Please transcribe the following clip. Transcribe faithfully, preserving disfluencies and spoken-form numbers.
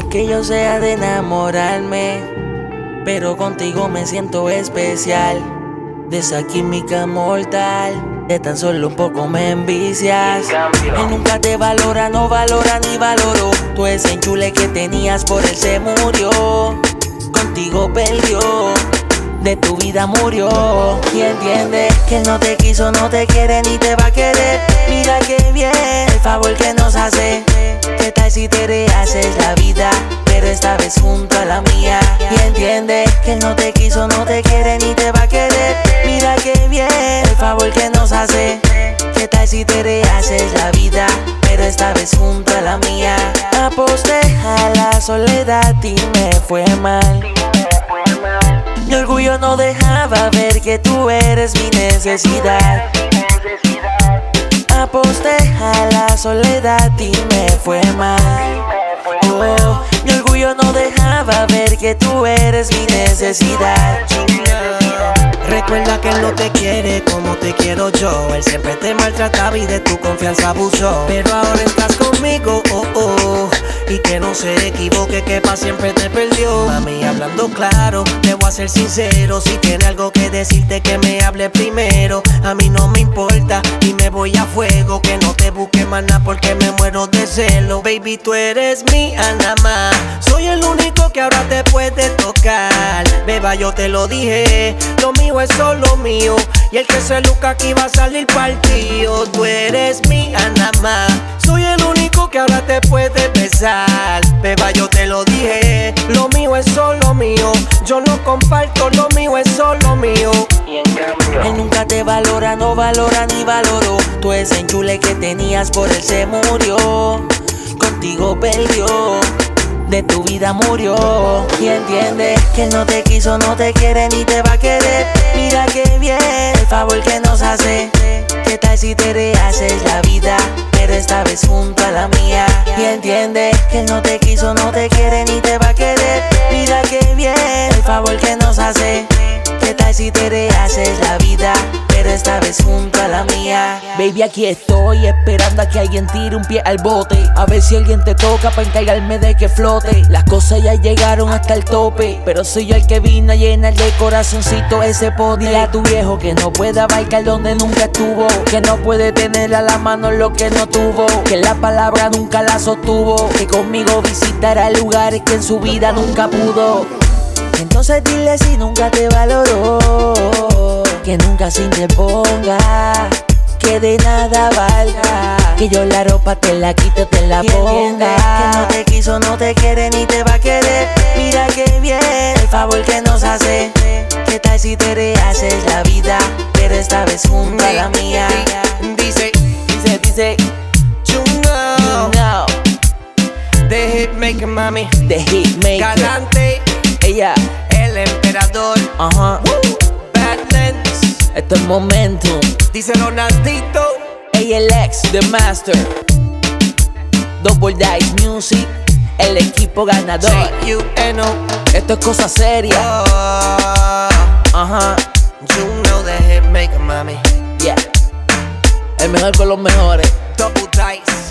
que yo sea de enamorarme, pero contigo me siento especial. De esa química mortal, de tan solo un poco me envicias. Él nunca te valora, no valora ni valoró. Tú ese enchule que tenías por él se murió. Contigo perdió, de tu vida murió. Y entiende que él no te quiso, no te quiere ni te va a querer. Mira que bien el favor que nos hace. ¿Qué tal si te rehaces la vida, pero esta vez junto a la mía? Y entiende que él no te quiso, no te quiere ni te va a querer. Mira que bien el favor que nos hace. ¿Qué tal si te rehaces la vida, pero esta vez junto a la mía? Aposté a la soledad y me fue mal. Mi orgullo no dejaba ver que tú eres mi necesidad. Aposté a la soledad y me fue mal. Oh, mi orgullo no dejaba ver que tú eres mi necesidad. Recuerda que él no te quiere como te quiero yo. Él siempre te maltrataba y de tu confianza abusó. Pero ahora estás conmigo, oh, oh. Y que no se equivoque, que pa' siempre te perdió. Mami, hablando claro, te voy a ser sincero. Si tiene algo que decirte, que me hable primero. A mí no me importa y me voy a fuego. Que no te busque más nada porque me muero de celo. Baby, tú eres mía nada más. Soy el único que ahora te puede tocar. Beba, yo te lo dije, lo mío es solo mío. Y el que se luca aquí va a salir partido. Tú eres mía nada más. Soy el único que ahora te puede besar. Beba, yo te lo dije, lo mío es solo mío. Yo no comparto, lo mío es solo mío. Y en cambio, él nunca te valora, no valora ni valoró. Tú ese enchule que tenías por él se murió. Contigo perdió, de tu vida murió. Y entiende que él no te quiso, no te quiere ni te va a querer. Mira que bien el favor que nos hace. ¿Qué tal si te rehaces la vida, pero esta vez junto a la mía? Y entiende que él no te quiso, no te quiere ni te va a querer. Mira que bien el favor que nos hace. ¿Qué tal si te rehaces la vida, pero esta vez junto a la mía? Baby, aquí estoy esperando a que alguien tire un pie al bote. A ver si alguien te toca para encargarme de que flote. Las cosas ya llegaron hasta el tope, pero soy yo el que vino a llenar de corazoncito ese pote. Dile a tu viejo que no puede abarcar donde nunca estuvo, que no puede tener a la mano lo que no tuvo, que la palabra nunca la sostuvo, que conmigo visitará lugares que en su vida nunca pudo. Entonces dile si nunca te valoró, que nunca se interponga, que de nada valga, que yo la ropa te la quito, te la ponga. Que no te quiso, no te quiere ni te va a querer. Mira que bien el favor que nos hace. ¿Qué tal si te rehaces la vida, pero esta vez junto a la mía? Dice, Dice, dice, you know, you know, the hitmaker, mami. the hitmaker. Galante, Ella, el emperador. ajá, Badlands, esto es momentum. dice Ronaldito. A L X, The Master, Double Dice Music, el equipo ganador. J U N O. Esto es cosa seria. Oh, Ajá, you know the hitmaker, mami. yeah. El mejor con los mejores. Double Dice.